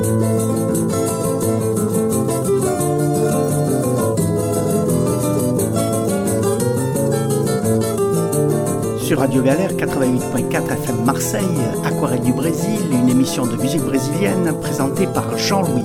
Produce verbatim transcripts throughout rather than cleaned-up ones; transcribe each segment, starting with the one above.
Sur Radio Galère quatre-vingt-huit point quatre F M Marseille, Aquarelle du Brésil, une émission de musique brésilienne présentée par Jean-Louis.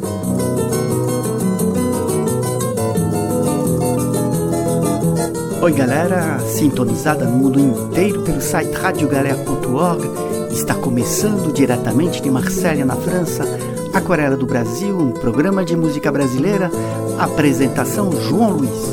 Oi galera, sintonizada no mundo inteiro pelo site radio galera ponto org, está começando diretamente de Marselha, na França, Aquarela do Brasil, um programa de música brasileira, apresentação João Luiz.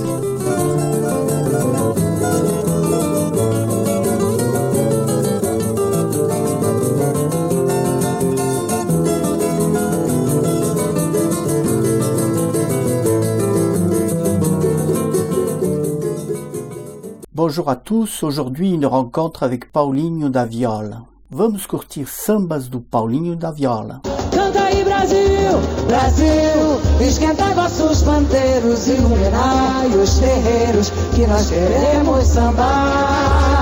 Bonjour à tous, aujourd'hui une rencontre avec Paulinho da Viola. Vamos curtir sambas do Paulinho da Viola. Canta aí Brasil, Brasil, esquenta vossos pandeiros, iluminai os terreiros, que nós queremos sambar.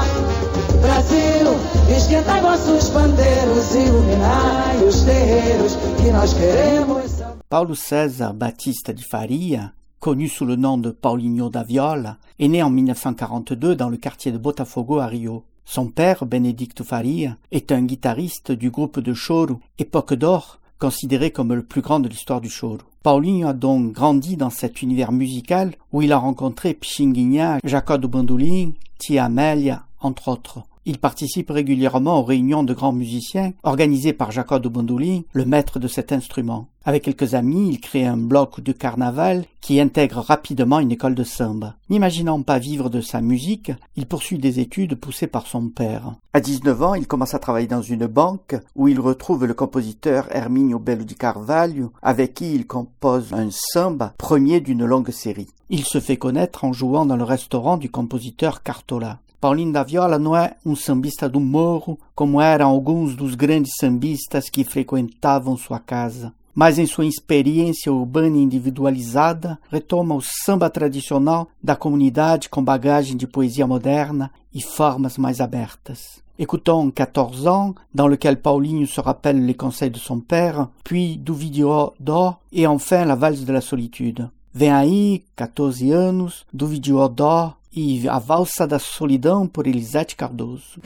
Brasil, esquenta vossos pandeiros, iluminai os terreiros, que nós queremos sambar. Paulo César Batista de Faria, connu sous le nom de Paulinho da Viola, est né en dix-neuf cent quarante-deux dans le quartier de Botafogo à Rio. Son père, Benedicto Faria, est un guitariste du groupe de choro Époque d'Or, considéré comme le plus grand de l'histoire du choro. Paulinho a donc grandi dans cet univers musical où il a rencontré Pixinguinha, Jacó do Bandolim, Tia Amélia, entre autres. Il participe régulièrement aux réunions de grands musiciens organisées par Jacó do Bandolim, le maître de cet instrument. Avec quelques amis, il crée un bloc de carnaval qui intègre rapidement une école de samba. N'imaginant pas vivre de sa musique, il poursuit des études poussées par son père. À dix-neuf ans, il commence à travailler dans une banque où il retrouve le compositeur Hermínio Belo de Carvalho, avec qui il compose un samba, premier d'une longue série. Il se fait connaître en jouant dans le restaurant du compositeur Cartola. Paulinho da Viola não é um sambista do morro, como eram alguns dos grandes sambistas que frequentavam sua casa. Mas em sua experiência urbana individualizada, retoma o samba tradicional da comunidade com bagagem de poesia moderna e formas mais abertas. Écoutons quatorze ans, dans lequel Paulinho se rappelle les conseils de son père, puis do Vídeo d'Or et enfin la valse de la solitude. Vem aí, quatorze anos, do Vídeo d'Or e a valsa da solidão por Elisete Cardoso.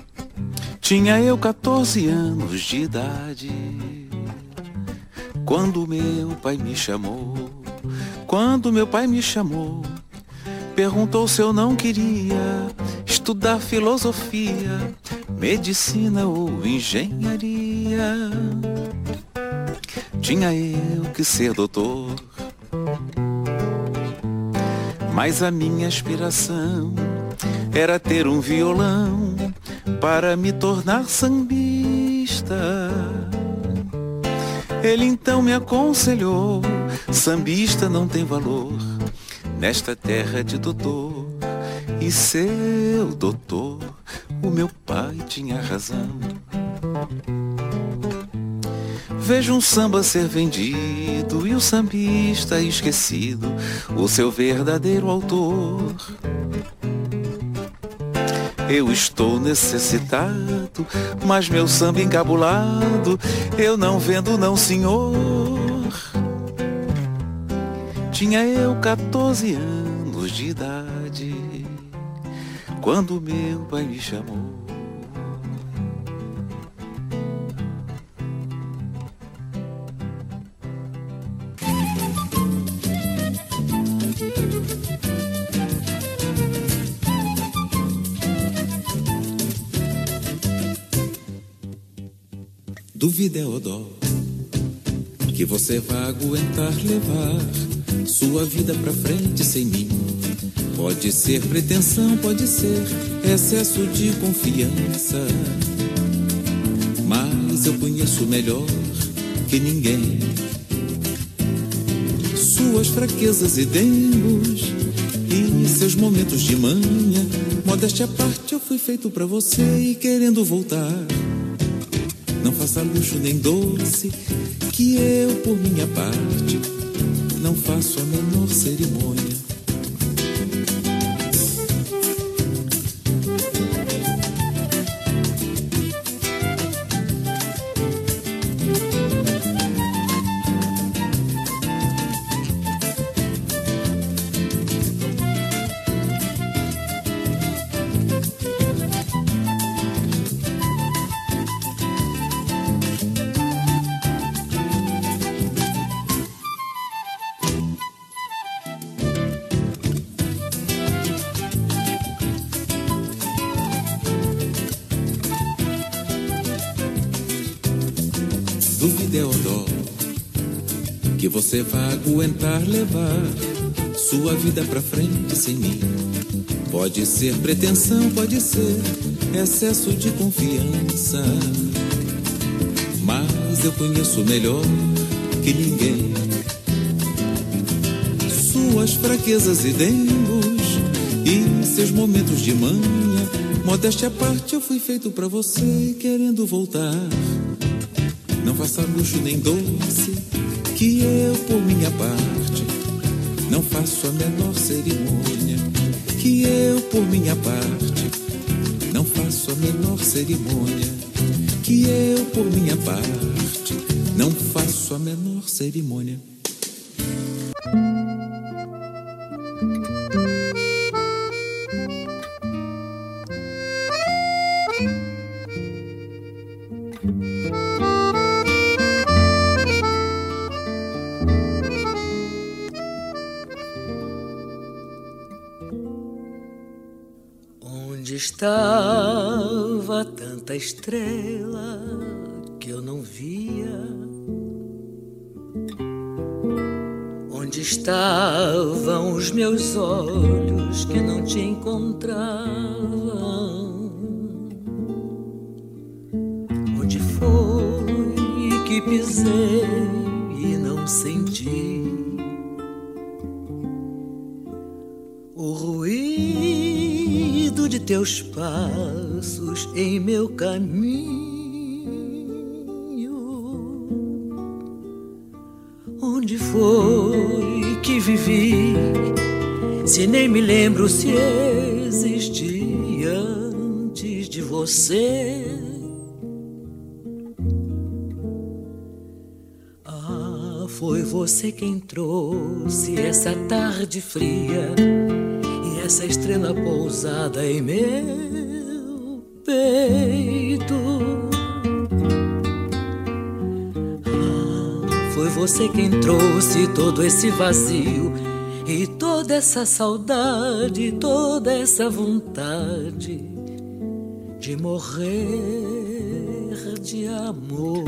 Tinha eu quatorze anos de idade quando meu pai me chamou, quando meu pai me chamou, perguntou se eu não queria estudar filosofia, medicina ou engenharia. Tinha eu que ser doutor, mas a minha aspiração era ter um violão para me tornar sambista. Ele então me aconselhou: sambista não tem valor nesta terra de doutor. E seu doutor, o meu pai tinha razão. Vejo um samba ser vendido e o sambista esquecido, o seu verdadeiro autor. Eu estou necessitado, mas meu samba encabulado eu não vendo não, senhor. Tinha eu quatorze anos de idade quando meu pai me chamou. Duvida é o dó que você vai aguentar levar sua vida pra frente sem mim. Pode ser pretensão, pode ser excesso de confiança, mas eu conheço melhor que ninguém suas fraquezas e dengos e seus momentos de manha. Modéstia à parte, eu fui feito pra você e querendo voltar, não faça luxo nem doce, que eu, por minha parte, não faço a menor cerimônia. dúvida é o dó que você vai aguentar levar sua vida pra frente sem mim. Pode ser pretensão, pode ser excesso de confiança, mas eu conheço melhor que ninguém suas fraquezas e dengos e seus momentos de manha. Modéstia à parte, eu fui feito pra você, querendo voltar. Não faça luxo nem doce, que eu, por minha parte, não faço a menor cerimônia. Que eu, por minha parte, não faço a menor cerimônia. Que eu, por minha parte, não faço a menor cerimônia. Onde estava tanta estrela que eu não via? Onde estavam os meus olhos que não te encontravam? Onde foi que pisei e não senti o ruído de teus passos em meu caminho? Onde foi que vivi, se nem me lembro se existi antes de você? Ah, foi você quem trouxe essa tarde fria e essa estrela pousada em meu peito. Ah, foi você quem trouxe todo esse vazio e toda essa saudade, toda essa vontade de morrer de amor.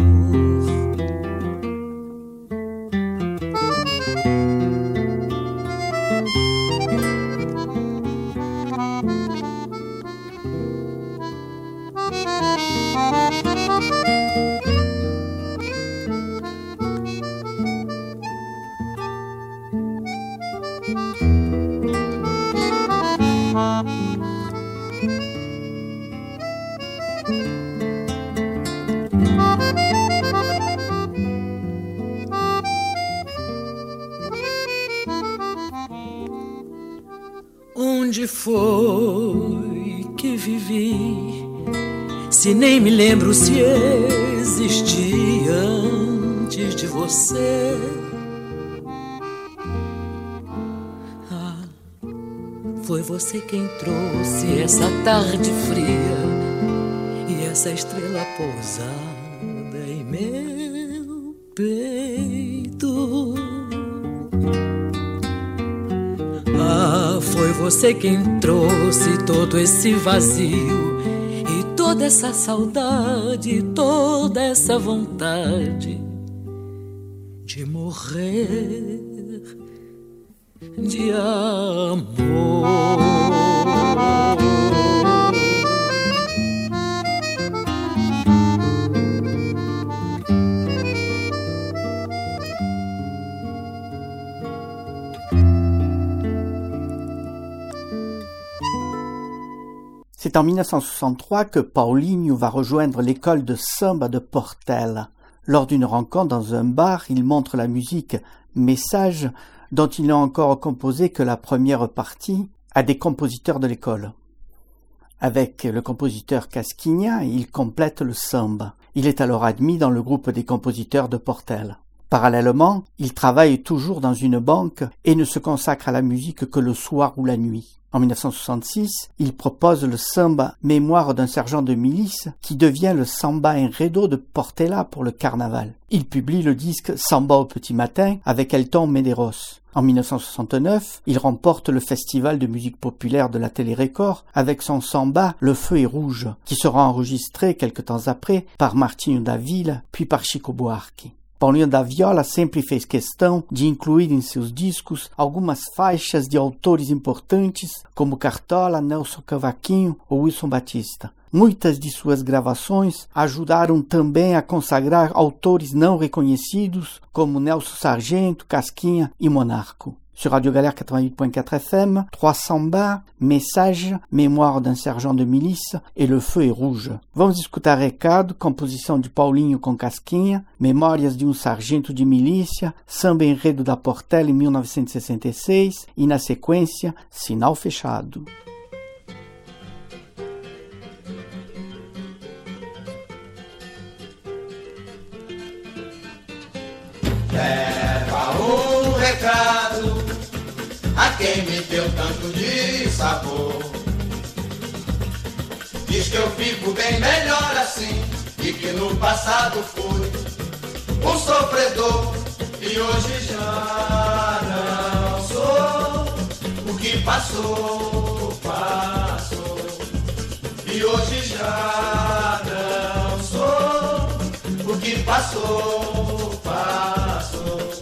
Onde foi que vivi, se nem me lembro se existi antes de você? Ah, foi você quem trouxe essa tarde fria e essa estrela pousada em meu peito. Ah, foi você quem trouxe todo esse vazio e toda essa saudade, toda essa vontade de morrer de amor. C'est en mille neuf cent soixante-trois que Paulinho va rejoindre l'école de samba de Portela. Lors d'une rencontre dans un bar, il montre la musique Message, dont il n'a encore composé que la première partie, à des compositeurs de l'école. Avec le compositeur Casquinha, il complète le samba. Il est alors admis dans le groupe des compositeurs de Portela. Parallèlement, il travaille toujours dans une banque et ne se consacre à la musique que le soir ou la nuit. En mille neuf cent soixante-six, il propose le samba Mémoire d'un sergent de milice qui devient le samba enredo de Portela pour le carnaval. Il publie le disque Samba au petit matin avec Elton Medeiros. En mille neuf cent soixante-neuf, il remporte le festival de musique populaire de la Télé-Record avec son samba Le Feu est rouge, qui sera enregistré quelque temps après par Martinho da Vila puis par Chico Buarque. Paulinho da Viola sempre fez questão de incluir em seus discos algumas faixas de autores importantes como Cartola, Nelson Cavaquinho ou Wilson Batista. Muitas de suas gravações ajudaram também a consagrar autores não reconhecidos como Nelson Sargento, Casquinha e Monarco. Sur Radio Galère quatre-vingt-huit point quatre F M, trois sambas, Message, Mémoire d'un sergent de milice e Le Feu est rouge. Vamos escutar Recado, composição de Paulinho com Casquinha, Memórias de um Sargento de Milícia, Samba Enredo da Portela em mil novecentos e sessenta e seis e, na sequência, Sinal Fechado. Leva um recado a quem me deu tanto de sabor. Diz que eu fico bem melhor assim e que no passado fui um sofredor e hoje já não sou. O que passou, passou e hoje já não sou. O que passou, passou.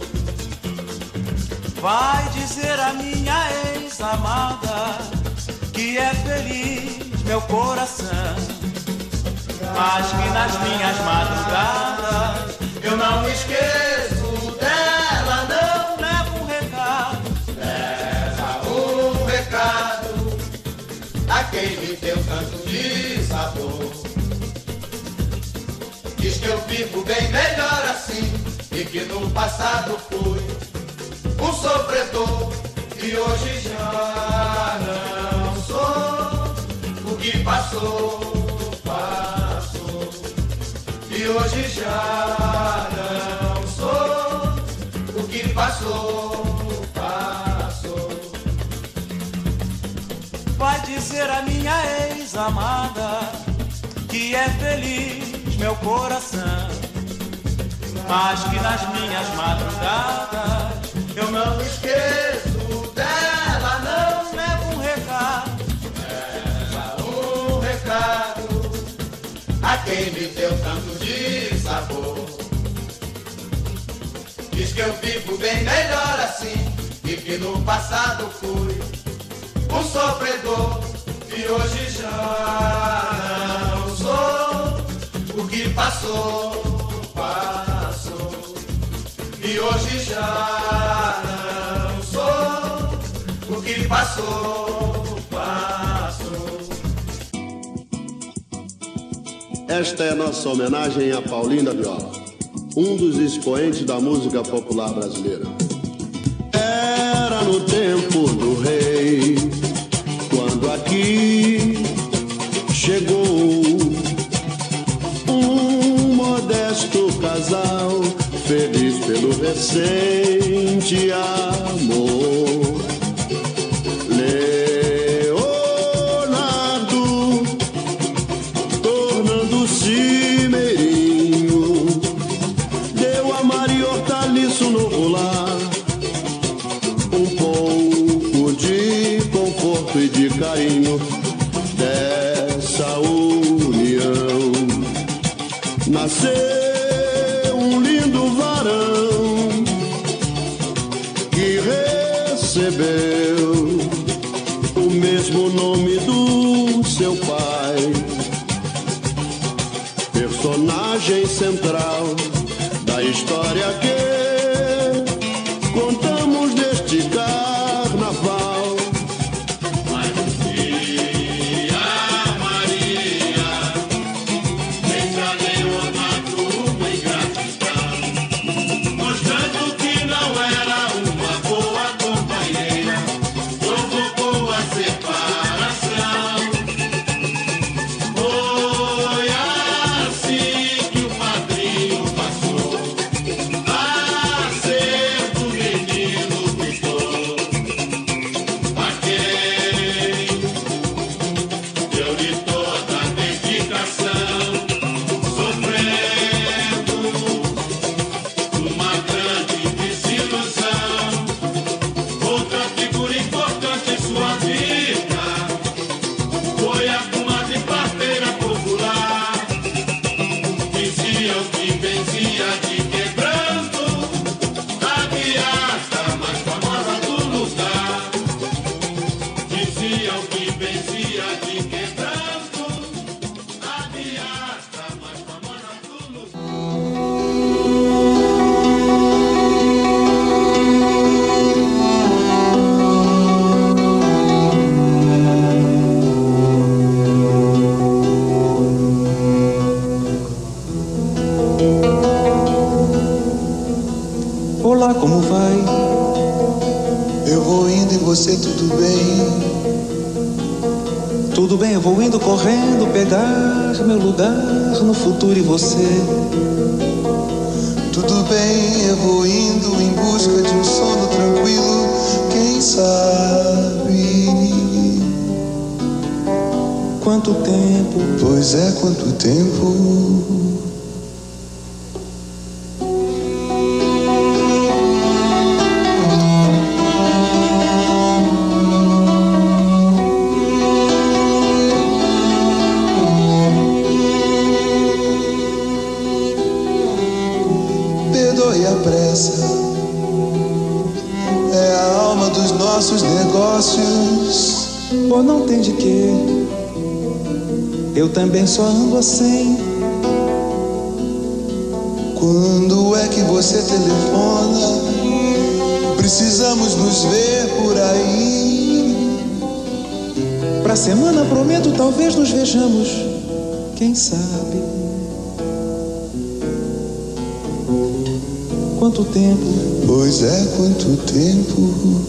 Vai dizer a minha ex-amada que é feliz meu coração, mas que nas minhas madrugadas eu não me esqueço dela, não. Leva um recado, leva um recado a quem me deu tanto de sabor. Diz que eu fico bem melhor assim e que no passado fui um sofredor e hoje já não sou. O que passou, passou e hoje já não sou. O que passou, passou. Vai dizer a minha ex-amada que é feliz meu coração, mas que nas minhas madrugadas eu não me esqueço dela, não. Leva um recado, leva um recado a quem me deu tanto de sabor. Diz que eu vivo bem melhor assim e que no passado fui um sofredor e hoje já não sou. O que passou, passou e hoje já não sou. O que passou, passou. Esta é a nossa homenagem a Paulinho da Viola, um dos expoentes da música popular brasileira. Era no tempo do rei, quando aqui chegou um modesto casal, feliz pelo recente amor. Leonardo, tornando-se meirinho, deu a Maria Hortaliço no lar um pouco de conforto e de carinho. Dessa união nasceu um lindo varão que recebeu o mesmo nome do seu pai, personagem central da história que contamos deste carnaval. Foi assim que o padrinho passou. Olá, como vai? Eu vou indo e você, tudo bem? Tudo bem, eu vou indo correndo pegar meu lugar no futuro e você. Tudo bem, eu vou indo em busca de um sono tranquilo, quem sabe? Quanto tempo? Pois é, quanto tempo? É a alma dos nossos negócios. Ou não tem de quê? Eu também só ando assim. Quando é que você telefona? Precisamos nos ver por aí. Pra semana prometo, talvez nos vejamos. Quem sabe? Quanto tempo? Pois é, quanto tempo?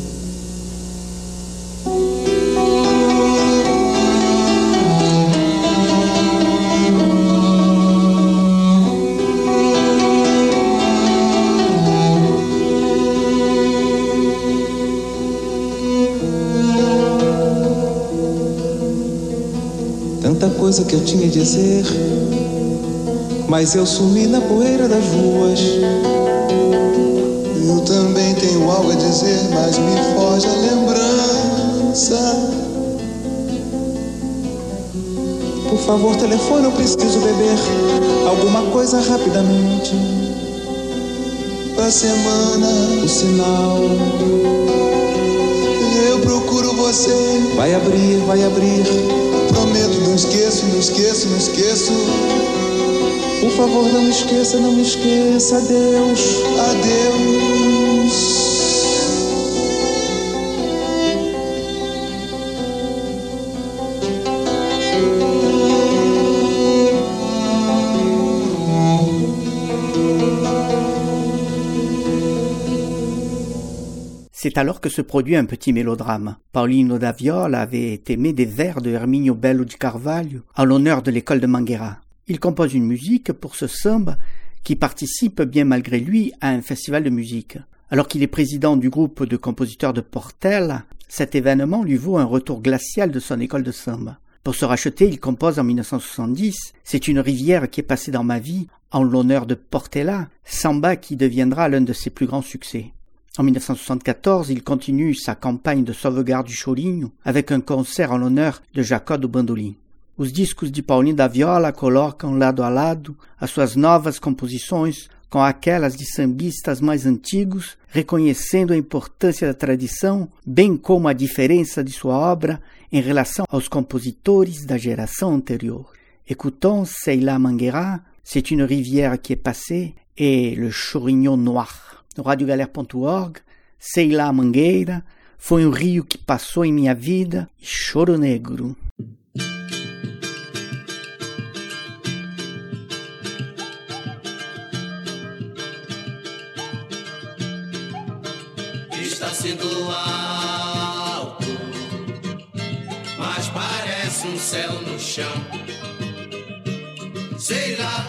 Tanta coisa que eu tinha a dizer, mas eu sumi na poeira das ruas. Eu também tenho algo a dizer, mas me foge a lembrança. Por favor, telefone, eu preciso beber alguma coisa rapidamente. Pra semana, o sinal. Eu procuro você. Vai abrir, vai abrir. Prometo, não esqueço, não esqueço, não esqueço. Por favor, não esqueça, não esqueça. Adeus, adeus. C'est alors que se produit un petit mélodrame. Paulino da Viola avait aimé des vers de Herminio Bello di Carvalho en l'honneur de l'école de Manguera. Il compose une musique pour ce samba qui participe bien malgré lui à un festival de musique. Alors qu'il est président du groupe de compositeurs de Portela, cet événement lui vaut un retour glacial de son école de samba. Pour se racheter, il compose en mille neuf cent soixante-dix « C'est une rivière qui est passée dans ma vie » en l'honneur de Portela, samba qui deviendra l'un de ses plus grands succès. En mille neuf cent soixante-quatorze, il continue sa campagne de sauvegarde du chorinho avec un concert en l'honneur de Jacó do Bandolim. Os discos de Paulinho da Viola colocam lado a lado as suas novas composições com aquelas de sambistas mais antigos, reconhecendo a importância da tradição, bem como a diferença de sua obra em relação aos compositores da geração anterior. Écoutons Seila Manguera, C'est une rivière qui est passée, et Le Chorinho Noir. No radio galera ponto org, Seila Mangueira, foi um rio que passou em minha vida, e Choro Negro. Está sendo alto, mas parece um céu no chão. Sei lá,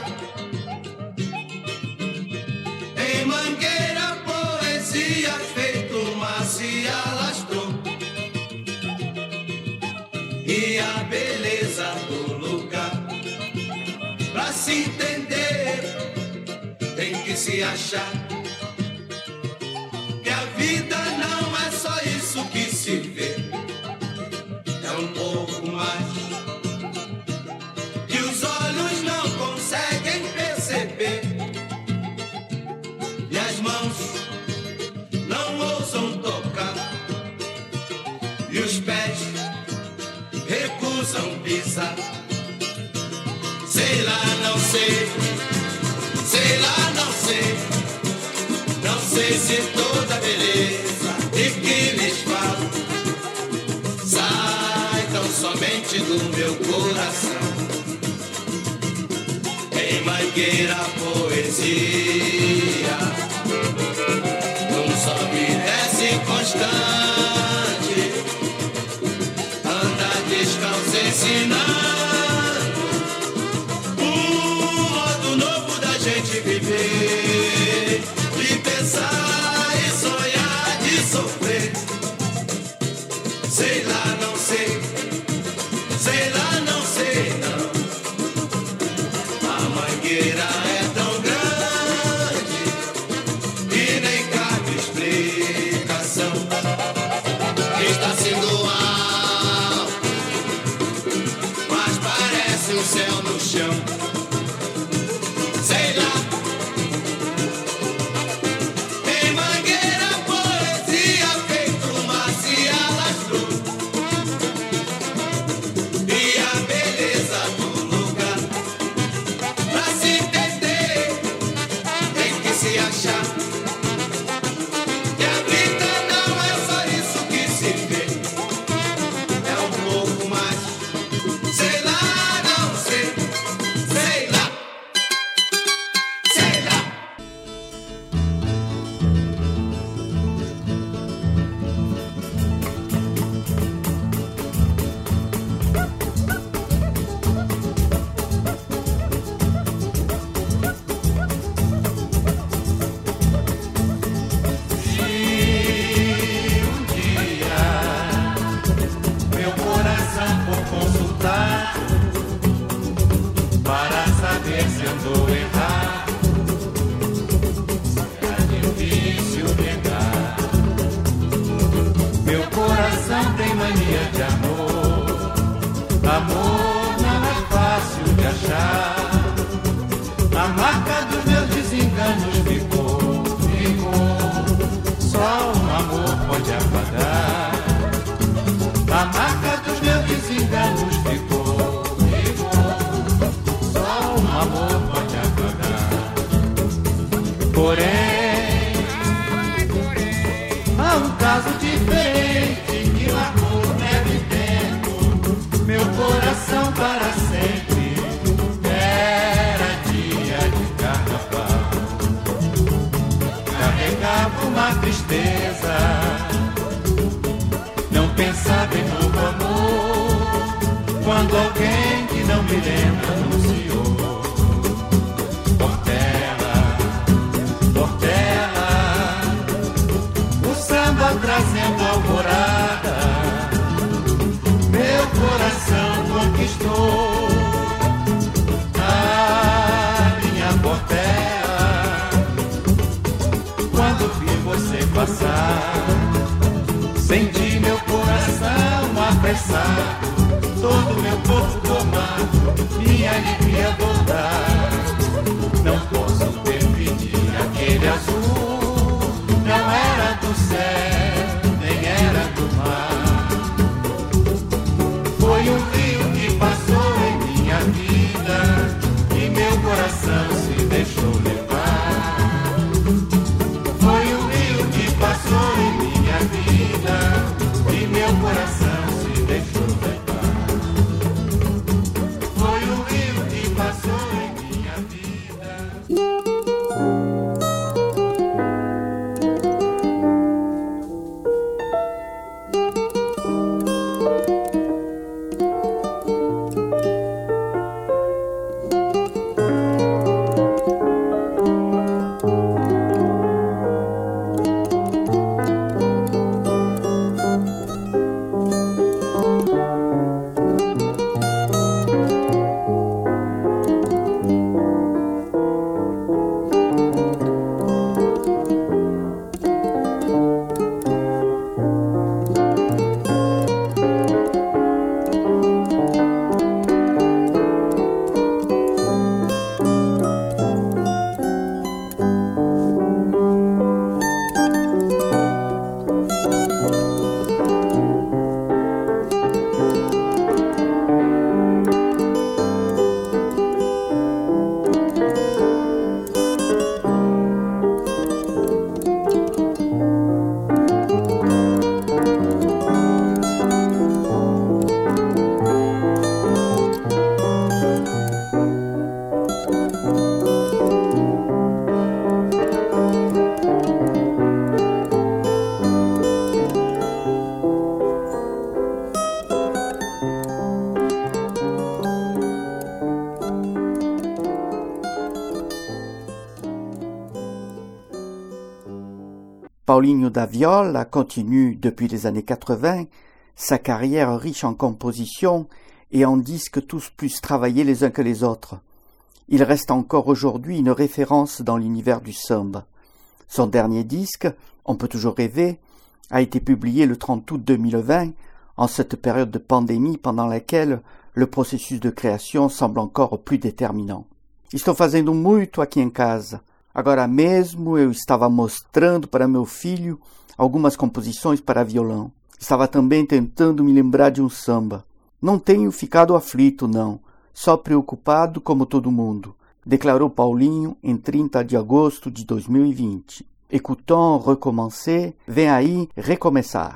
em Mangueira poesia feito mar se alastrou, e a beleza do lugar, pra se entender, tem que se achar. Vida não é só isso que se vê, é um pouco mais que os olhos não conseguem perceber, e as mãos não ousam tocar, e os pés recusam pisar. Sei lá, não sei, sei lá, não sei. Não sei se toda beleza de que lhes falo sai tão somente do meu coração. Em Mangueira poesia Porém, há um caso diferente que marcou neve tempo meu coração para sempre. Era dia de carnaval, carregava uma tristeza, não pensava em novo amor, quando alguém que não me lembra anunciou. Trazendo alvorada, meu coração conquistou a minha portela. Quando vi você passar, senti meu coração apressado, todo meu corpo tomado, minha alegria voltar. Não posso permitir aquele azul, não era do céu, foi um rio que passou em minha vida e meu coração se deixou levar. Foi um rio que passou em minha vida e meu coração se deixou levar. Foi um rio que passou em minha vida. Paulinho da Viola continue depuis les années quatre-vingts sa carrière riche en compositions et en disques tous plus travaillés les uns que les autres. Il reste encore aujourd'hui une référence dans l'univers du samba. Son dernier disque, On peut toujours rêver, a été publié le trente août deux mille vingt, en cette période de pandémie pendant laquelle le processus de création semble encore plus déterminant. Estou fazendo muito aqui em casa. Agora mesmo eu estava mostrando para meu filho algumas composições para violão. Estava também tentando me lembrar de um samba. Não tenho ficado aflito, não, só preocupado como todo mundo, declarou Paulinho em trinta de agosto de dois mil e vinte. Écoutons Recommencer, vem aí Recomeçar.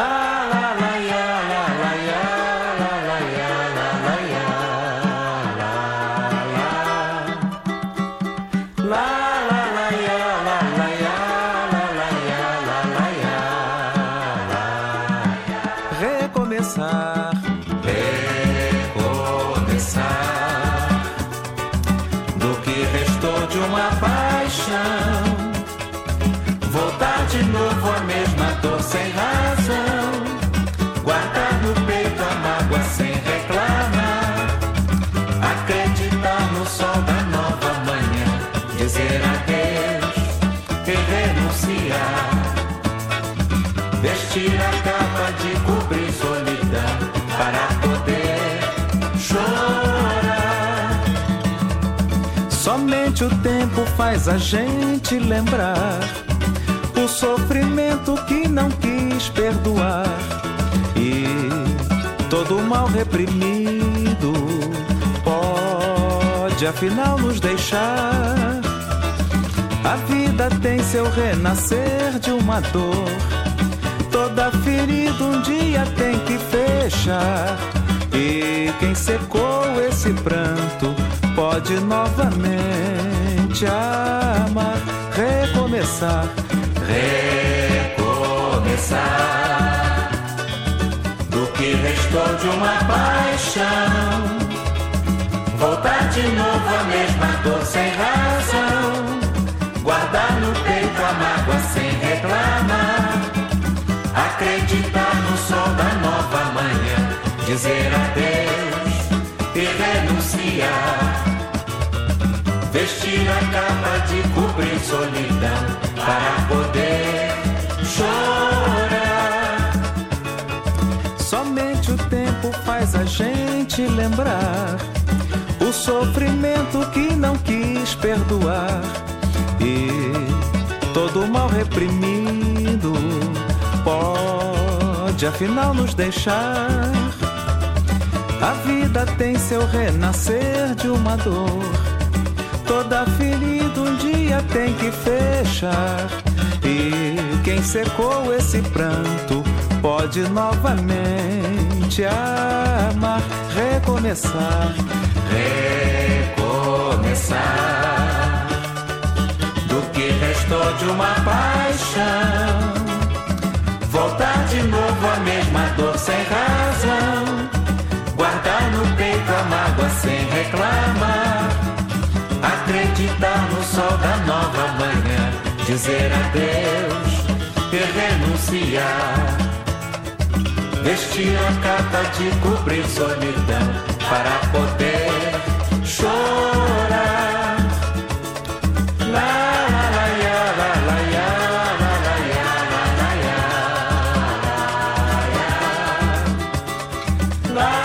Sem razão, guardar no peito a mágoa sem reclamar, acreditar no sol da nova manhã, dizer adeus e renunciar, vestir a capa de cobrir solidão para poder chorar. Somente o tempo faz a gente lembrar o sofrimento que não quis perdoar e todo o mal reprimido pode afinal nos deixar A vida tem seu renascer de uma dor. Toda ferida um dia tem que fechar. E quem secou esse pranto pode novamente amar, recomeçar, recomeçar. Do que restou de uma paixão, voltar de novo a mesma dor sem razão, guardar no peito a mágoa sem reclamar, acreditar no sol da nova manhã, dizer adeus e renunciar, vestir a capa de cobrir solidão para poder chorar. Somente o tempo faz a gente lembrar o sofrimento que não quis perdoar, e todo o mal reprimido pode afinal nos deixar. A vida tem seu renascer de uma dor. Toda ferida um dia tem que fechar. E quem secou esse pranto pode novamente amar, recomeçar, recomeçar. Do que restou de uma paixão, voltar de novo a mesma dor sem razão, guardar no peito a mágoa sem reclamar, acreditar no sol da nova manhã, dizer adeus e renunciar, vestir a capa de cobrir solidão para poder chorar. La, la, la, ya, la, la, ya, la, la, ya, la, la, ya, la, la,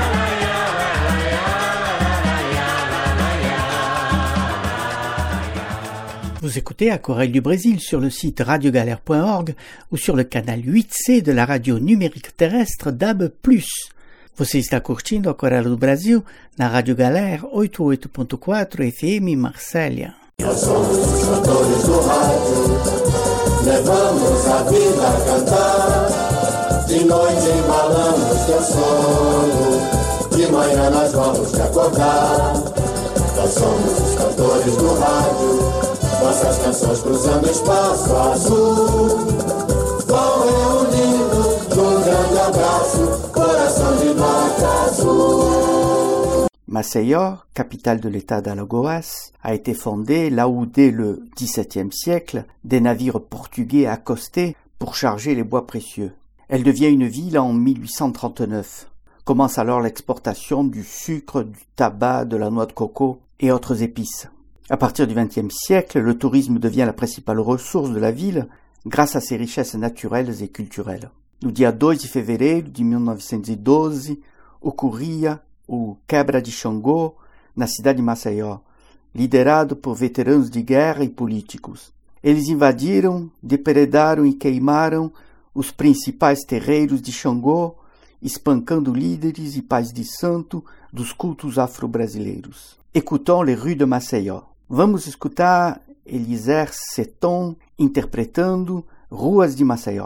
Vous écoutez Aquarelle du Brésil sur le site radio galère point org ou sur le canal huit C de la radio numérique terrestre D A B plus. Você está curtindo Aquarelle do Brasil na Rádio Galera oitenta e oito ponto quatro F M Marsella. Nós somos os cantores do rádio, levamos a vida a cantar. De noite embalamos teu sono, de manhã nós vamos te acordar. Nós somos os cantores do rádio, nossas canções cruzando espaço azul, vão reunindo num grande abraço, coração de nota azul. Maceió, capitale de l'état d'Alagoas, a été fondée là où dès le dix-septième siècle, des navires portugais accostaient pour charger les bois précieux. Elle devient une ville en mille huit cent trente-neuf. Commence alors l'exportation du sucre, du tabac, de la noix de coco et autres épices. À partir du vingtième siècle, le tourisme devient la principale ressource de la ville grâce à ses richesses naturelles et culturelles. No dia dois de fevereiro de mil novecentos e doze, ocorria o Quebra de Xangô na cidade de Maceió, liderado por veteranos de guerra e políticos. Eles invadiram, depredaram e queimaram os principais terreiros de Xangô, espancando líderes e pais de santo dos cultos afro-brasileiros. Écoutons les rues de Maceió. Vamos escutar Eliezer Seton interpretando Ruas de Maceió.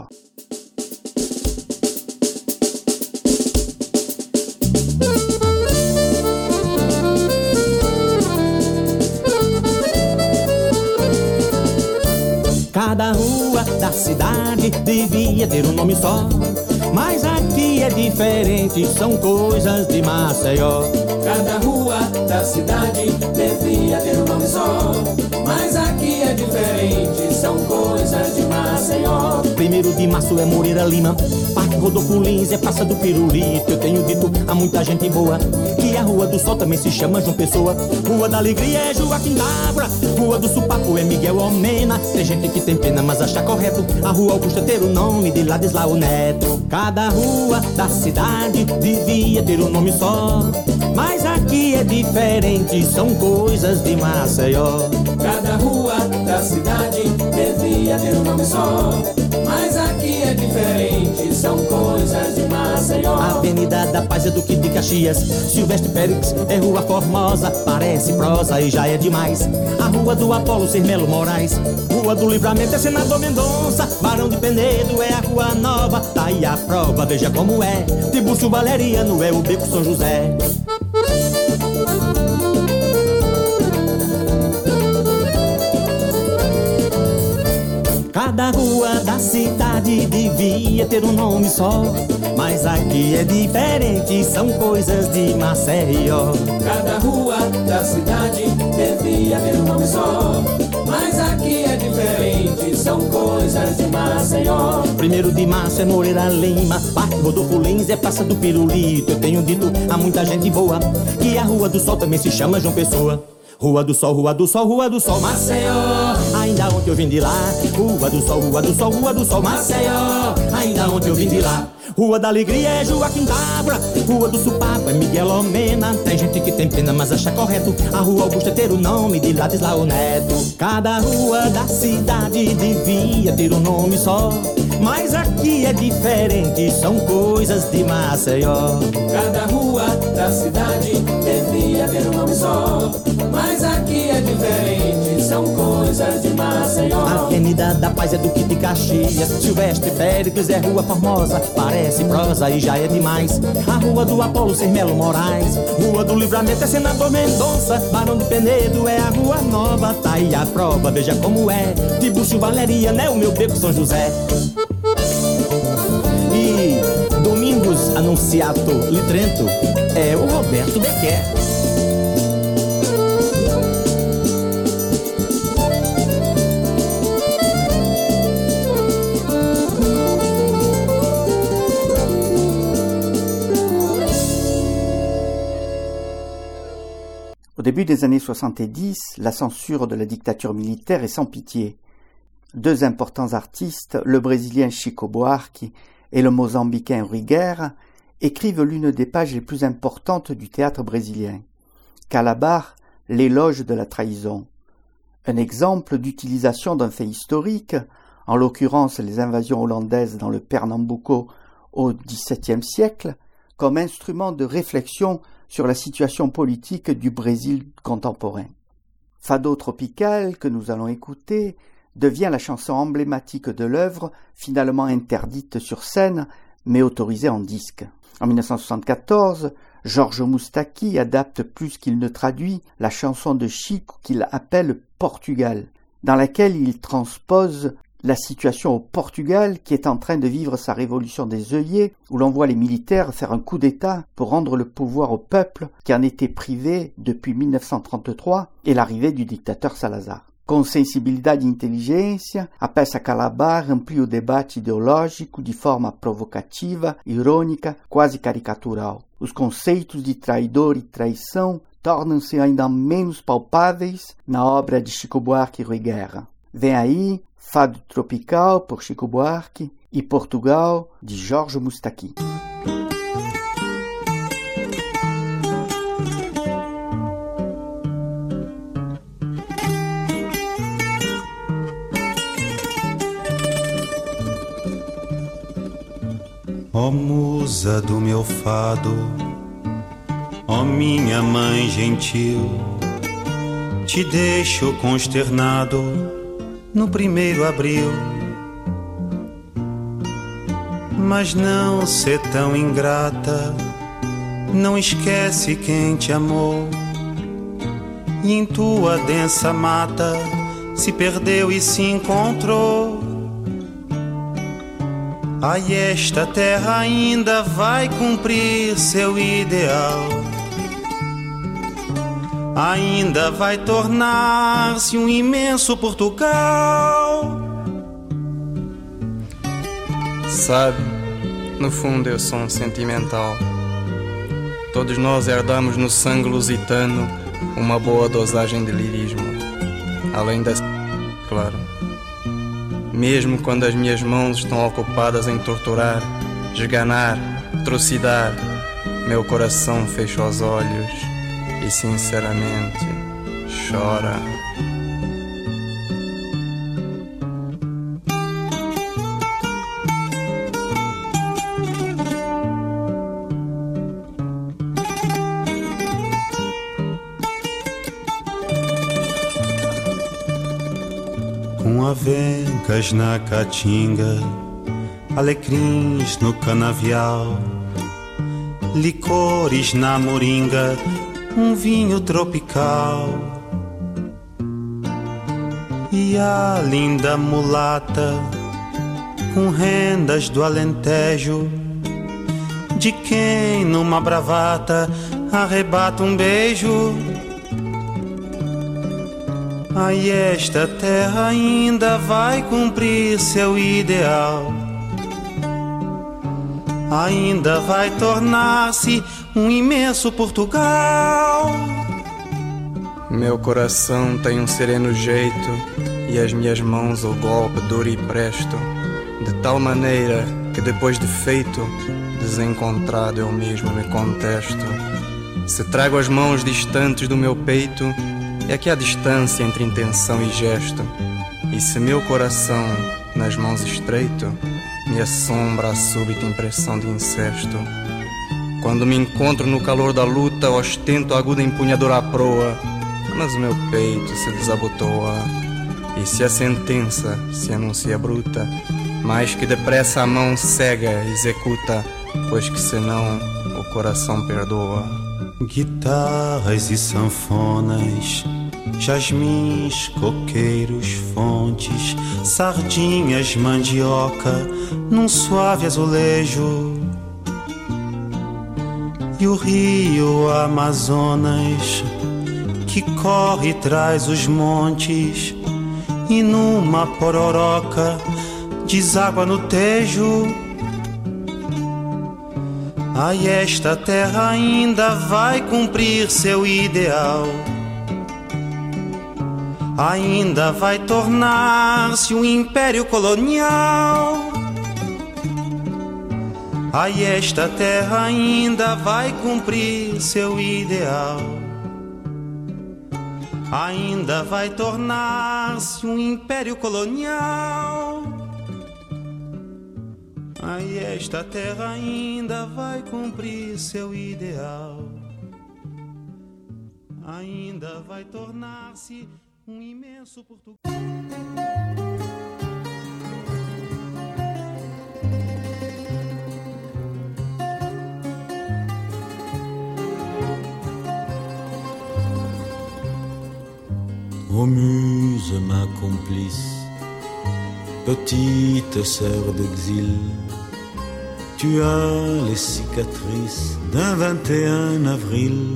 Cada rua da cidade devia ter um nome só, mas aqui é diferente, são coisas de Maceió. Cada rua da cidade devia ter um nome só, mas aqui é diferente, são coisas de Maceió. Primeiro de março é Moreira Lima, Parque Rodolfo Lins é Praça do Pirulito. Eu tenho dito a muita gente boa que a Rua do Sol também se chama João Pessoa. Rua da Alegria é Joaquim Dávora, Rua do Supapo é Miguel Almena. Tem gente que tem pena, mas acha correto a Rua Augusta ter o nome de Ladislau Neto. Cada rua da cidade devia ter um nome só, mas aqui é diferente, são coisas de Maceió. Cada rua da cidade devia ter um nome só, mas aqui é diferente, são coisas de Maceió. Maceió. Avenida da Paz é Duque de Caxias, Silvestre Périx é Rua Formosa, parece prosa e já é demais. A Rua do Apolo Sermelo Moraes, Rua do Livramento é Senador Mendonça, Barão de Penedo é a Rua Nova, tá aí a prova, veja como é. Tibúrcio Valeriano é o Beco São José. Cada rua da cidade devia ter um nome só, mas aqui é diferente, são coisas de Maceió. Cada rua da cidade devia ter um nome só, mas aqui é diferente, são coisas de Maceió. Primeiro de março é Moreira Lima, Parque Rodolfo Lins é Praça do Pirulito. Eu tenho dito a muita gente boa que a Rua do Sol também se chama João Pessoa. Rua do Sol, Rua do Sol, Rua do Sol, Maceió. Ainda ontem eu vim de lá. Rua do Sol, Rua do Sol, Rua do Sol, Maceió. Ainda ontem eu vim de lá. Rua da Alegria é Joaquim Távora, Rua do Supapo é Miguel Omena. Tem gente que tem pena, mas acha correto a Rua Augusta ter o nome de Ladislau Neto. Cada rua da cidade devia ter um nome só, mas aqui é diferente, são coisas de Maceió. Cada rua da cidade devia ter um nome só, mas aqui é diferente, são coisas de Maceió. Avenida da Paz é Duque de Caxias, Silvestre Péricles é Rua Formosa, parece prosa e já é demais. A Rua do Apolo Sermelo Moraes, Rua do Livramento é Senador Mendonça, Barão de Penedo é a Rua Nova, tá aí a prova, veja como é. Tibúrcio Valeriano é o meu Beco São José. E Domingos Anunciato Litrento é o Roberto Becker. Au début des années soixante-dix, la censure de la dictature militaire est sans pitié. Deux importants artistes, le Brésilien Chico Buarque et le Mozambicain Rui Guerra, écrivent l'une des pages les plus importantes du théâtre brésilien. Calabar, l'éloge de la trahison. Un exemple d'utilisation d'un fait historique, en l'occurrence les invasions hollandaises dans le Pernambuco au dix-septième siècle, comme instrument de réflexion sur la situation politique du Brésil contemporain. Fado tropical, que nous allons écouter, devient la chanson emblématique de l'œuvre, finalement interdite sur scène, mais autorisée en disque. En dix-neuf cent soixante-quatorze, Jorge Moustaki adapte plus qu'il ne traduit la chanson de Chico qu'il appelle Portugal, dans laquelle il transpose la situation au Portugal qui est en train de vivre sa révolution des œillets, où l'on voit les militaires faire un coup d'État pour rendre le pouvoir au peuple qui en était privé depuis dix-neuf cent trente-trois et l'arrivée du dictateur Salazar. Com sensibilidade e inteligência, a peça Calabar amplia o debate ideológico de forma provocativa, irônica, quase caricatural. Os conceitos de traidor e traição tornam-se ainda menos palpáveis na obra de Chico Buarque e Rui Guerra. Vem aí Fado Tropical, por Chico Buarque, e Portugal, de Jorge Moustaki. Ó musa do meu fado, ó minha mãe gentil, te deixo consternado no primeiro abril, mas não ser tão ingrata, não esquece quem te amou, e em tua densa mata se perdeu e se encontrou. Ai, esta terra ainda vai cumprir seu ideal, ainda vai tornar-se um imenso Portugal. Sabe, no fundo eu sou um sentimental. Todos nós herdamos no sangue lusitano uma boa dosagem de lirismo, além da... claro. Mesmo quando as minhas mãos estão ocupadas em torturar, esganar, trucidar, meu coração fecha os olhos e sinceramente chora. avencas na caatinga, alecrins no canavial, licores na moringa, um vinho tropical. E a linda mulata com rendas do Alentejo, de quem numa bravata arrebata um beijo. Aí esta terra ainda vai cumprir seu ideal, ainda vai tornar-se um imenso Portugal. Meu coração tem um sereno jeito e as minhas mãos o golpe duro e presto, de tal maneira que depois de feito, desencontrado eu mesmo me contesto. Se trago as mãos distantes do meu peito, é que há distância entre intenção e gesto. E se meu coração nas mãos estreito, me assombra a súbita impressão de incesto. Quando me encontro no calor da luta, ostento a aguda empunhadura à proa, mas o meu peito se desabotoa. E se a sentença se anuncia bruta, mais que depressa a mão cega executa, pois que senão o coração perdoa. Guitarras e sanfonas, jasmins, coqueiros, fontes, sardinhas, mandioca, num suave azulejo. E o rio Amazonas, que corre e traz os montes, e numa pororoca deságua no Tejo. Ai, esta terra ainda vai cumprir seu ideal, ainda vai tornar-se um império colonial. Ai, esta terra ainda vai cumprir seu ideal, ainda vai tornar-se um império colonial. Ai, esta terra ainda vai cumprir seu ideal, ainda vai tornar-se um imenso Portugal. Ô muse, ma complice, petite sœur d'exil, tu as les cicatrices d'un vingt et un avril.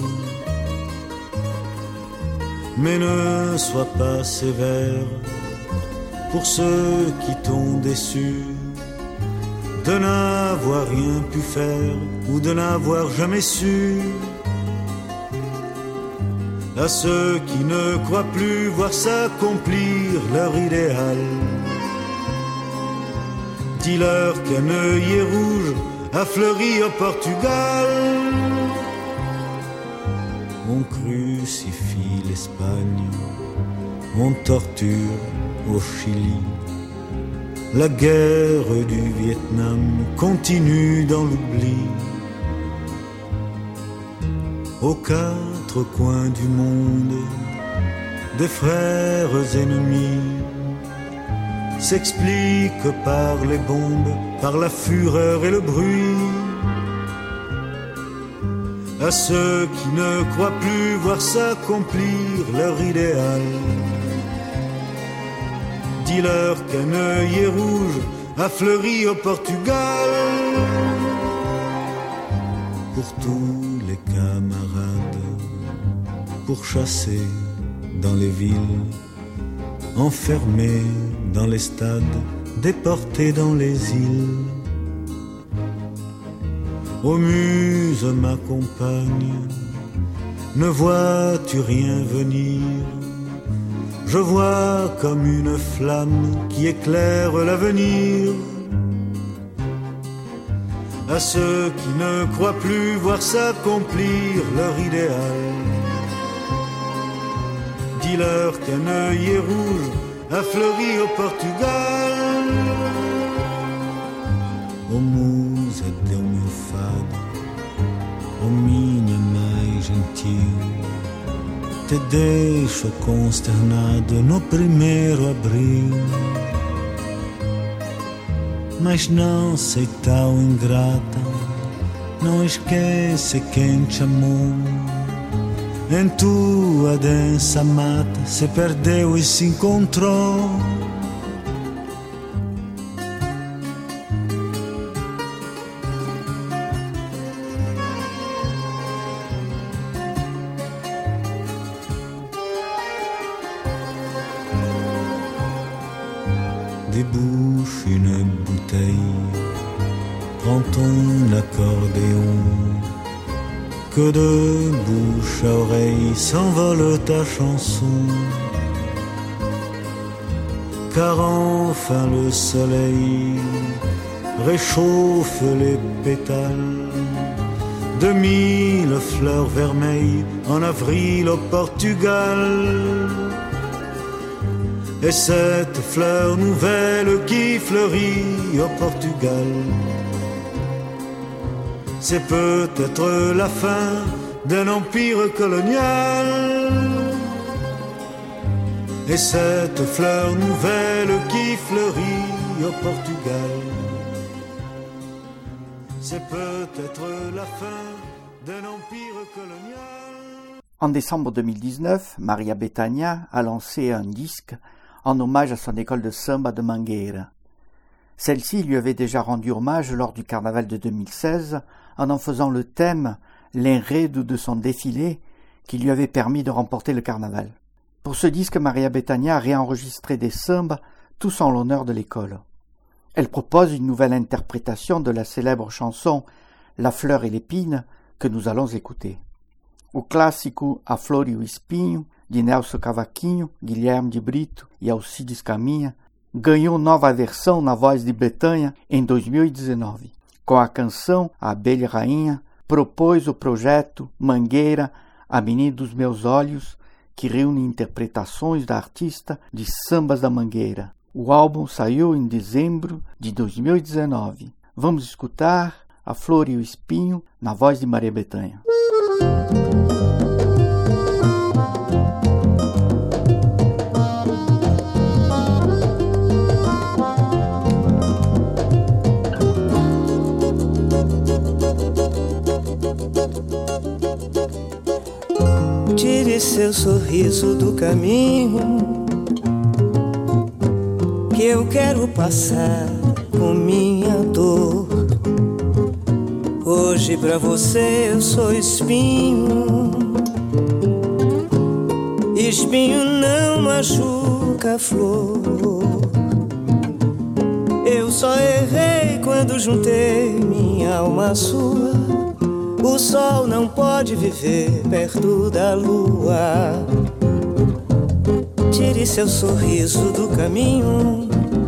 Mais ne sois pas sévère pour ceux qui t'ont déçu de n'avoir rien pu faire ou de n'avoir jamais su. À ceux qui ne croient plus voir s'accomplir leur idéal, dis-leur qu'un œillet rouge a fleuri au Portugal. On crucifie l'Espagne, on torture au Chili. La guerre du Vietnam continue dans l'oubli. Aux quatre coins du monde, des frères ennemis s'expliquent par les bombes, par la fureur et le bruit. À ceux qui ne croient plus voir s'accomplir leur idéal, dis-leur qu'un œillet rouge a fleuri au Portugal. Pour tous les camarades, pourchassés dans les villes, enfermés dans les stades, déportés dans les îles. Ô muse, ma compagne, ne vois-tu rien venir? Je vois comme une flamme qui éclaire l'avenir. À ceux qui ne croient plus voir s'accomplir leur idéal, dis-leur qu'un œillet rouge a fleuri au Portugal. Ô musa teu meu fado, ô minha mais gentil, te deixo consternado no primeiro abril. Mas não sei tão ingrata, não esquece quem te amou. Em tua densa mata se perdeu e se encontrou. Débouche une bouteille, prends ton accordéon, que de bouche à oreille s'envole ta chanson. Car enfin le soleil réchauffe les pétales de mille fleurs vermeilles en avril au Portugal. Et cette fleur nouvelle qui fleurit au Portugal, c'est peut-être la fin d'un empire colonial. Et cette fleur nouvelle qui fleurit au Portugal, c'est peut-être la fin d'un empire colonial. En décembre deux mille dix-neuf, Maria Bethânia a lancé un disque en hommage à son école de samba de Mangueira. Celle-ci lui avait déjà rendu hommage lors du carnaval de deux mille seize en en faisant le thème, l'enredo de son défilé, qui lui avait permis de remporter le carnaval. Pour ce disque, Maria Bethânia a réenregistré des sambas, tous en l'honneur de l'école. Elle propose une nouvelle interprétation de la célèbre chanson « La fleur et l'épine » que nous allons écouter. O clássico A Flor e o Espinho, de Nelson Cavaquinho, Guilherme de Brito e Alcides Caminha, ganhou nova versão na voz de Bethânia em dois mil e dezenove. Com a canção A Abelha Rainha, propôs o projeto Mangueira, a Menina dos Meus Olhos, que reúne interpretações da artista de sambas da Mangueira. O álbum saiu em dezembro de dois mil e dezenove. Vamos escutar A Flor e o Espinho na voz de Maria Bethânia. Tire seu sorriso do caminho, que eu quero passar com minha dor. Hoje pra você eu sou espinho. Espinho não machuca a flor. Eu só errei quando juntei minha alma à sua. O sol não pode viver perto da lua. Tire seu sorriso do caminho.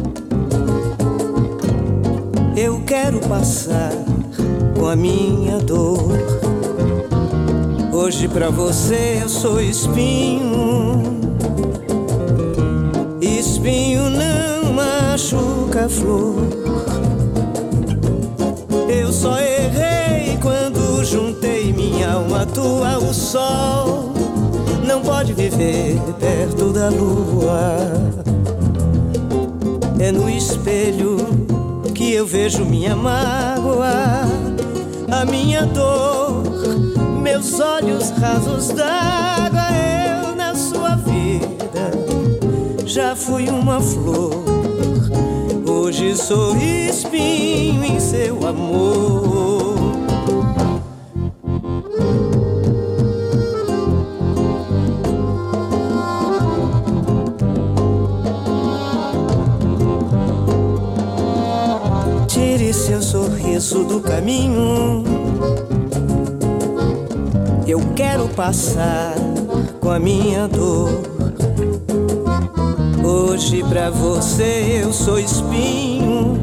Eu quero passar com a minha dor. Hoje pra você eu sou espinho. Espinho não machuca a flor. Eu só errei quando juntei minha alma à tua. O sol não pode viver perto da lua. É no espelho que eu vejo minha mágoa, a minha dor, meus olhos rasos d'água. Eu na sua vida já fui uma flor. Hoje sou espinho em seu amor. Tire seu sorriso do caminho. Eu quero passar com a minha dor. Hoje pra você eu sou espinho.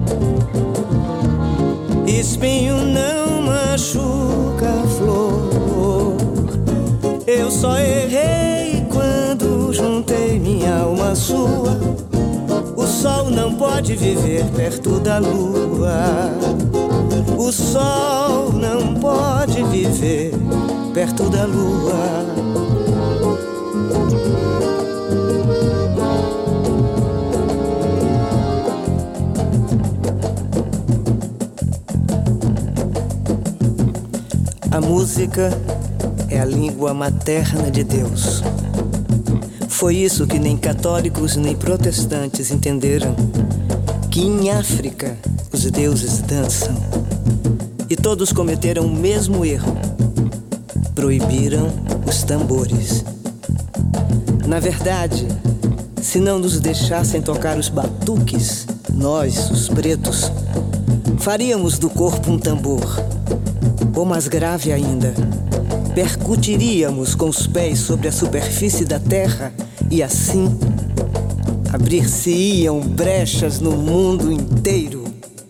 Espinho não machuca a flor. Eu só errei quando juntei minha alma à sua. O sol não pode viver perto da lua. O sol não pode viver perto da lua. A música é a língua materna de Deus. Foi isso que nem católicos nem protestantes entenderam, que em África os deuses dançam. E todos cometeram o mesmo erro: proibiram os tambores. Na verdade, se não nos deixassem tocar os batuques, nós, os pretos, faríamos do corpo um tambor. Ou mais grave ainda, percutiríamos com os pés sobre a superfície da terra e assim abrir-se-iam brechas no mundo inteiro.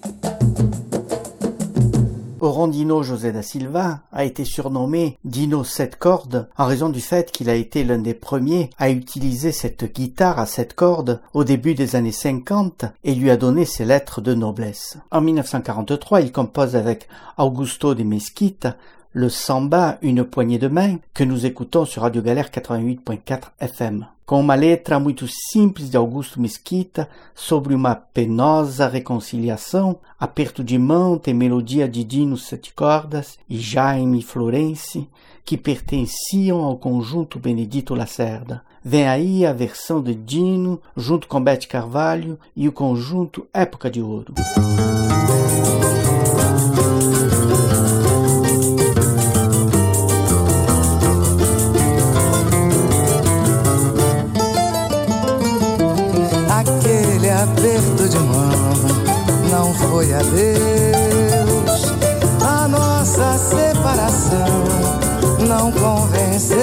O Rondino José da Silva a été surnommé Dino sept cordes en raison du fait qu'il a été l'un des premiers à utiliser cette guitare à sept cordes au début des années cinquante et lui a donné ses lettres de noblesse. En mille neuf cent quarante-trois, il compose avec Augusto de Mesquita le samba Une poignée de main que nous écoutons sur Radio Galère quatre-vingt-huit point quatre F M. Com uma letra muito simples de Augusto Mesquita sobre uma penosa reconciliação, aperto de mão tem melodia de Dino Sete Cordas e Jaime Florence, que pertenciam ao conjunto Benedito Lacerda. Vem aí a versão de Dino, junto com Bete Carvalho e o conjunto Época de Ouro. Aquele aperto de mão não foi adeus. A nossa separação não convenceu.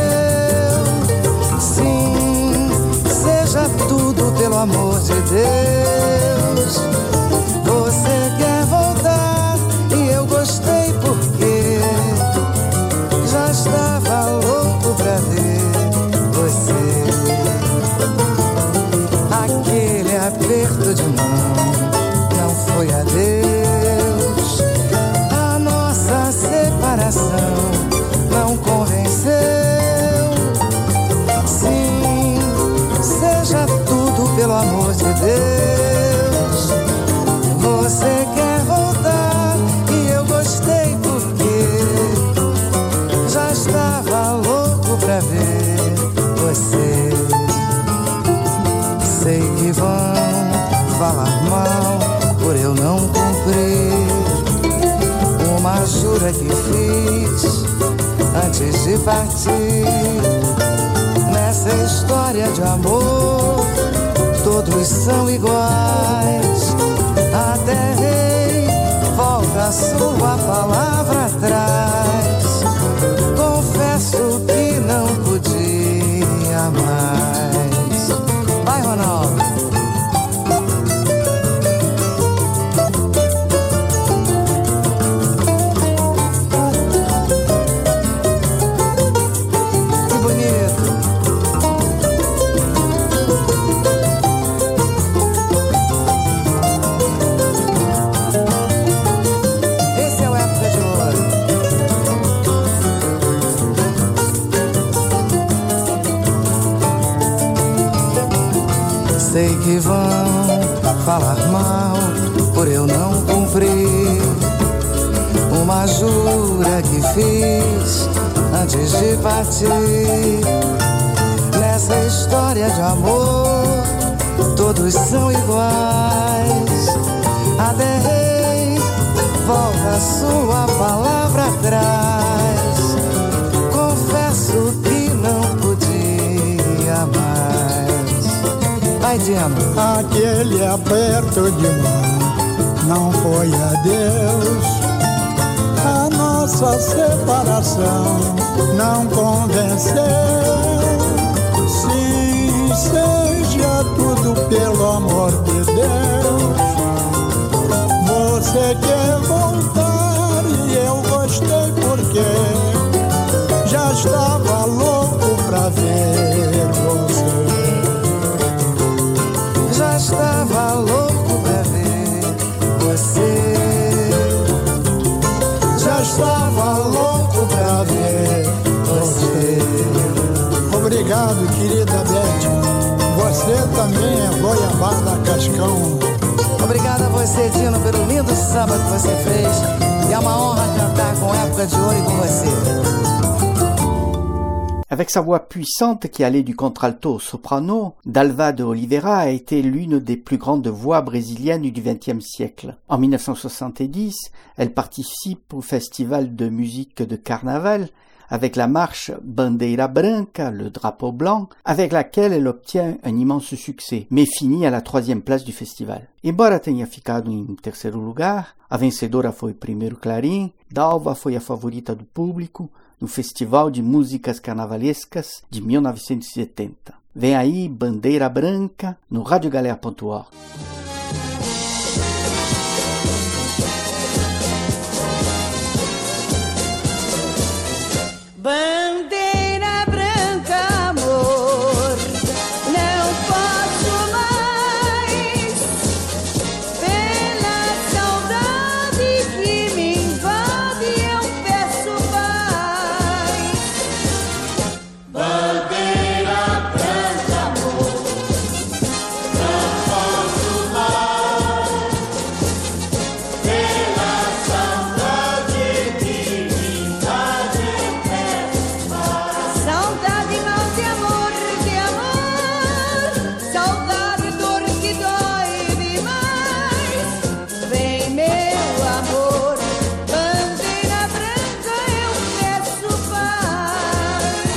Sim, seja tudo pelo amor de Deus. Você quer voltar e eu gostei porque já estava louco pra ver você. Aquele aperto de mão não foi adeus. A nossa separação não convenceu. Sim, seja tudo pelo amor de Deus. Você quer voltar e eu gostei porque já estava louco pra ver você. Sei que vão falar mal por eu não cumprir uma jura que fiz antes de partir. Nessa história de amor todos são iguais. Até rei volta a sua palavra atrás. Confesso que não podia mais. Vai, Ronaldo. Que bonito. Esse é o Época de Ouro. Sei que vão falar mal por eu não cumprir uma jura que fiz antes de partir. Nessa história de amor todos são iguais. Até rei volta a sua palavra atrás. Confesso que não podia mais. Vai, Dino. Aquele aperto de mão não foi adeus. A nossa separação não convenceu. Sim, seja tudo pelo amor de Deus. Você quer voltar e eu gostei porque já estava louco pra ver você. Já estava louco pra ver você. Já estava louco pra ver você. Obrigado, Banda Cascão. Obrigada a você, Dino, pelo lindo samba que você fez. E é uma honra cantar com Época de Ouro e com você. Avec sa voix puissante qui allait du contralto au soprano, Dalva de Oliveira a été l'une des plus grandes voix brésiliennes du vingtième siècle. En mille neuf cent soixante-dix, elle participe au festival de musique de carnaval avec la marche Bandeira Branca, le drapeau blanc, avec laquelle elle obtient un immense succès, mais finit à la troisième place du festival. Embora tenha ficado em terceiro lugar, a vencedora foi primeiro clarim, Dalva foi a favorita do público no Festival de Músicas Carnavalescas de mil novecentos e setenta. Vem aí Bandeira Branca no radio galera ponto org. Bandeira branca, amor, não posso mais, pela saudade que me invade, eu peço paz. Bandeira branca, amor, não posso mais, pela saudade que me invade, eu peço. Saudade, mal de amor, de amor, saudade, dor que dói demais. Vem, meu amor, bandeira branca, eu peço paz.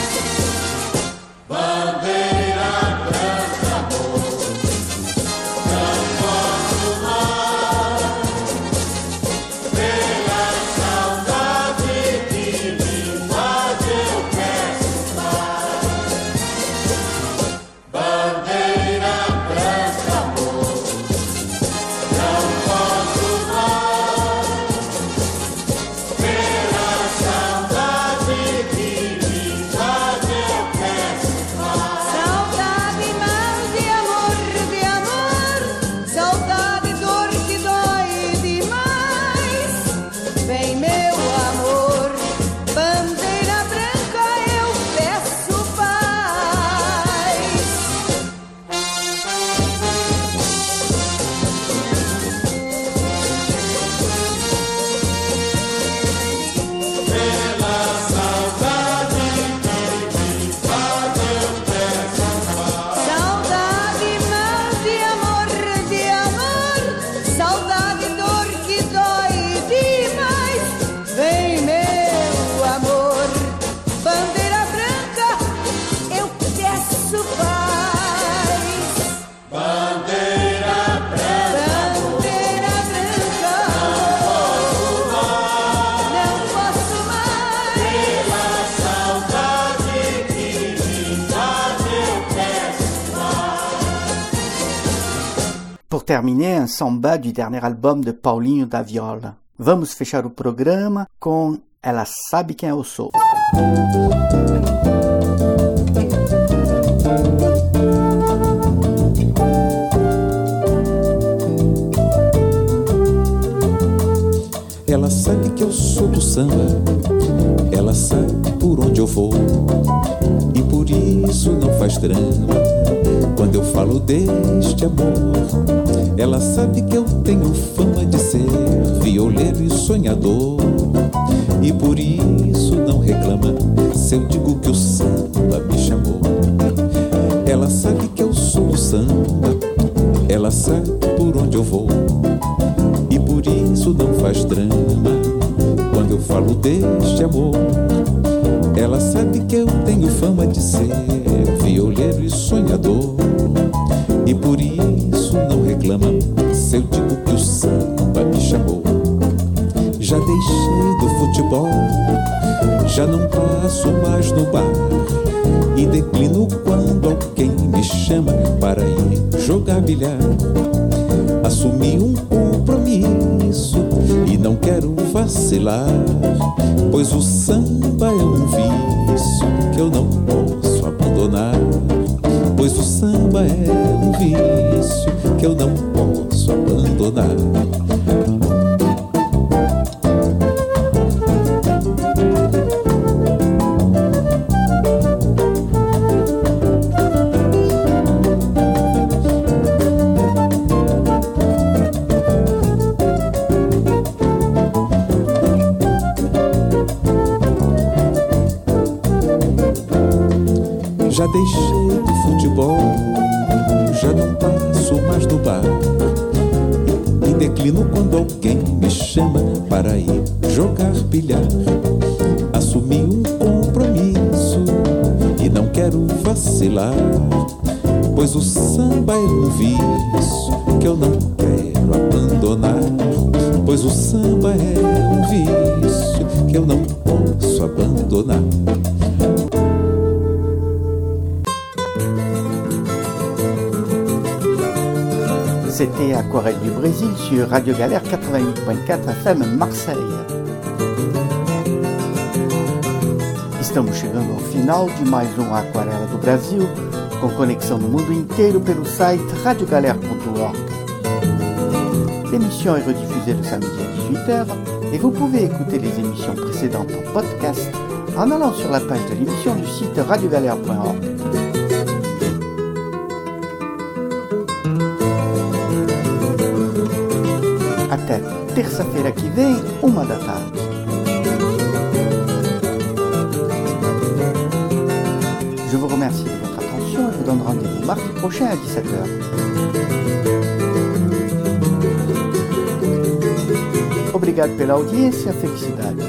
Bandeira branca, amor, não posso mais, pela saudade que me invade, eu peço paz. Bandeira branca, amor, não posso mais, pela saudade que me invade, eu peço paz. Saudade, mal de amor, de amor, saudade, dor que dói demais. Vem, meu amor, bandeira branca, eu peço paz. Pela saudade que me invade, eu peço paz. Saudade, mal de amor, de amor, saudade, dor que dói demais. Vem, meu amor, bandeira branca, eu peço paz. Bandeira branca, bandeira branca, não posso mais, pela saudade que me invade, eu peço paz. Pour terminer, un samba du dernier album de Paulinho da Viola. Vamos fechar o programa com Ela Sabe Quem Eu Sou. Ela sabe que eu sou do samba, ela sabe por onde eu vou, e por isso não faz drama quando eu falo deste amor. Ela sabe que eu tenho fama de ser violeiro e sonhador, e por isso não reclama se eu digo que o samba me chamou. Ela sabe que eu sou do samba, ela sabe por onde eu vou, e por isso não faz drama quando eu falo deste amor. Ela sabe que eu tenho fama de ser violeiro e sonhador, e por isso não reclama se eu digo que o samba me chamou. Já deixei do futebol, já não passo mais no bar, e declino quando alguém me chama para ir jogar bilhar. Assumi um compromisso e não quero vacilar, pois o samba é um vício que eu não posso abandonar. Pois o samba é um vício que eu não posso abandonar. fino quando alguém me chama para ir jogar bilhar. Assumi um compromisso e não quero vacilar, pois o samba é um vício que eu não quero abandonar. Pois o samba é um vício que eu não posso abandonar. C'était Aquarelle du Brésil sur Radio Galère quatre-vingt-huit point quatre F M Marseille. Estamos chegando ao final de mais um Aquarela do Brasil, com conexão no mundo inteiro pelo site radio galère ponto org. L'émission est rediffusée le samedi à dix-huit heures et vous pouvez écouter les émissions précédentes en podcast en allant sur la page de l'émission du site radio galère point org. Até terça-feira que vem, uma da tarde. Je vous remercie de votre attention et vous donne rendez-vous mardi prochain à dix-sept heures. Obrigado pela audiência, felicidade.